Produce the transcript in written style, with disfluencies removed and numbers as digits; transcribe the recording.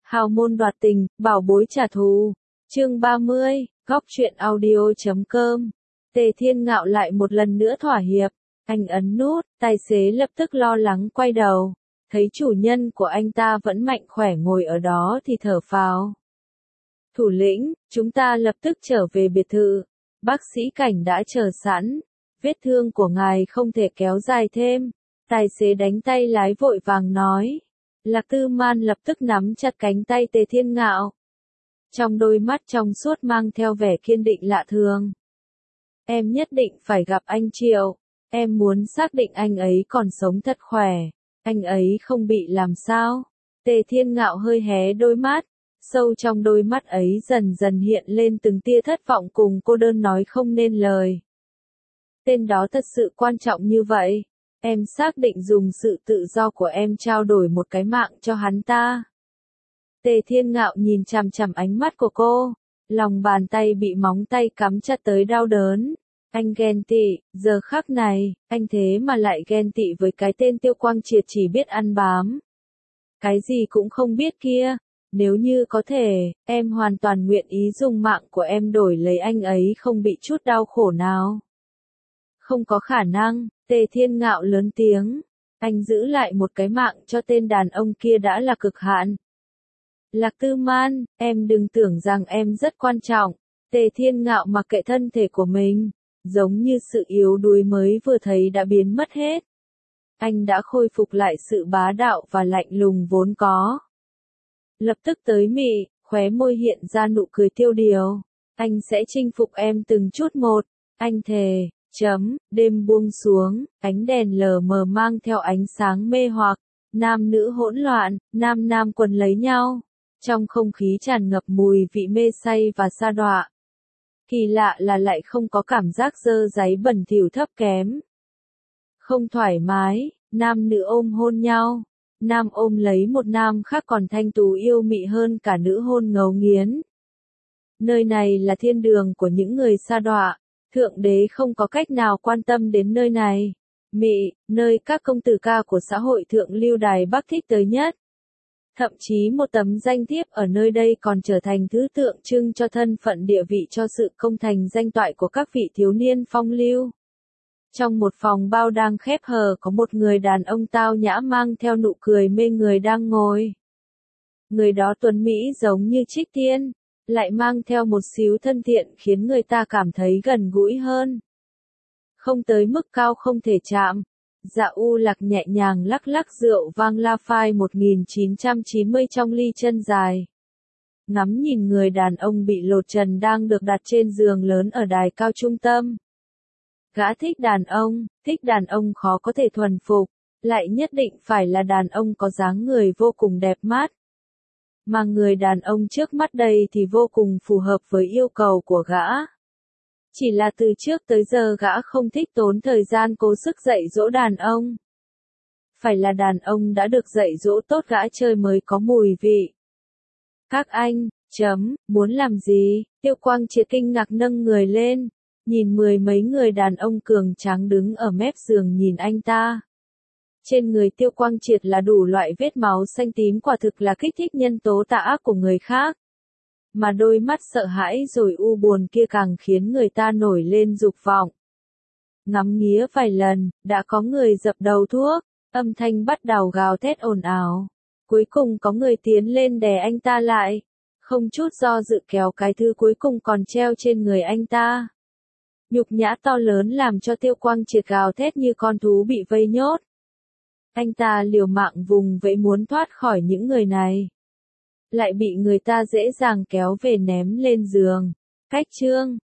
Hào môn đoạt tình, bảo bối trả thù. Chương 30, góc truyện audio.com. Tề Thiên Ngạo lại một lần nữa thỏa hiệp. Anh ấn nút, tài xế lập tức lo lắng quay đầu. Thấy chủ nhân của anh ta vẫn mạnh khỏe ngồi ở đó thì thở phào. Thủ lĩnh, chúng ta lập tức trở về biệt thự. Bác sĩ Cảnh đã chờ sẵn. Vết thương của ngài không thể kéo dài thêm. Tài xế đánh tay lái vội vàng nói. Lạc Tư Man lập tức nắm chặt cánh tay Tề Thiên Ngạo. Trong đôi mắt trong suốt mang theo vẻ kiên định lạ thường. Em nhất định phải gặp anh Triệu. Em muốn xác định anh ấy còn sống thật khỏe. Anh ấy không bị làm sao. Tề Thiên Ngạo hơi hé đôi mắt. Sâu trong đôi mắt ấy dần dần hiện lên từng tia thất vọng cùng cô đơn nói không nên lời. Tên đó thật sự quan trọng như vậy. Em xác định dùng sự tự do của em trao đổi một cái mạng cho hắn ta. Tề Thiên Ngạo nhìn chằm chằm ánh mắt của cô. Lòng bàn tay bị móng tay cắm chặt tới đau đớn. Anh ghen tị, giờ khắc này, anh thế mà lại ghen tị với cái tên Tiêu Quang Triệt chỉ biết ăn bám. Cái gì cũng không biết kia. Nếu như có thể, em hoàn toàn nguyện ý dùng mạng của em đổi lấy anh ấy không bị chút đau khổ nào. Không có khả năng, Tề Thiên Ngạo lớn tiếng. Anh giữ lại một cái mạng cho tên đàn ông kia đã là cực hạn. Lạc Tư Man, em đừng tưởng rằng em rất quan trọng. Tề Thiên Ngạo mặc kệ thân thể của mình, giống như sự yếu đuối mới vừa thấy đã biến mất hết. Anh đã khôi phục lại sự bá đạo và lạnh lùng vốn có. Lập tức tới mị, khóe môi hiện ra nụ cười tiêu điều. Anh sẽ chinh phục em từng chút một. Anh thề. Đêm buông xuống, ánh đèn lờ mờ mang theo ánh sáng mê hoặc. Nam nữ hỗn loạn, nam nam quần lấy nhau. Trong không khí tràn ngập mùi vị mê say và sa đọa. Kỳ lạ là lại không có cảm giác dơ dáy bẩn thỉu thấp kém. Không thoải mái, nam nữ ôm hôn nhau. Nam ôm lấy một nam khác còn thanh tú yêu mị hơn cả nữ hôn ngấu nghiến. Nơi này là thiên đường của những người sa đọa. Thượng đế không có cách nào quan tâm đến nơi này. Mị, nơi các công tử ca của xã hội thượng lưu Đài Bắc thích tới nhất. Thậm chí một tấm danh thiếp ở nơi đây còn trở thành thứ tượng trưng cho thân phận địa vị cho sự công thành danh toại của các vị thiếu niên phong lưu. Trong một phòng bao đang khép hờ có một người đàn ông tao nhã mang theo nụ cười mê người đang ngồi. Người đó tuấn mỹ giống như trích tiên, lại mang theo một xíu thân thiện khiến người ta cảm thấy gần gũi hơn. Không tới mức cao không thể chạm. Dạ U Lạc nhẹ nhàng lắc lắc rượu vang La Phai 1990 trong ly chân dài. Ngắm nhìn người đàn ông bị lột trần đang được đặt trên giường lớn ở đài cao trung tâm. Gã thích đàn ông khó có thể thuần phục, lại nhất định phải là đàn ông có dáng người vô cùng đẹp mắt. Mà người đàn ông trước mắt đây thì vô cùng phù hợp với yêu cầu của gã. Chỉ là từ trước tới giờ gã không thích tốn thời gian cố sức dạy dỗ đàn ông. Phải là đàn ông đã được dạy dỗ tốt gã chơi mới có mùi vị. Các anh, muốn làm gì? Tiêu Quang Triệt kinh ngạc nâng người lên, nhìn mười mấy người đàn ông cường tráng đứng ở mép giường nhìn anh ta. Trên người Tiêu Quang Triệt là đủ loại vết máu xanh tím quả thực là kích thích nhân tố tà ác của người khác. Mà đôi mắt sợ hãi rồi u buồn kia càng khiến người ta nổi lên dục vọng. Ngắm nghía vài lần, đã có người dập đầu thuốc, âm thanh bắt đầu gào thét ồn ào. Cuối cùng có người tiến lên đè anh ta lại, không chút do dự kéo cái thứ cuối cùng còn treo trên người anh ta. Nhục nhã to lớn làm cho Tiêu Quang Triệt gào thét như con thú bị vây nhốt. Anh ta liều mạng vùng vẫy muốn thoát khỏi những người này. Lại bị người ta dễ dàng kéo về ném lên giường. Cách chương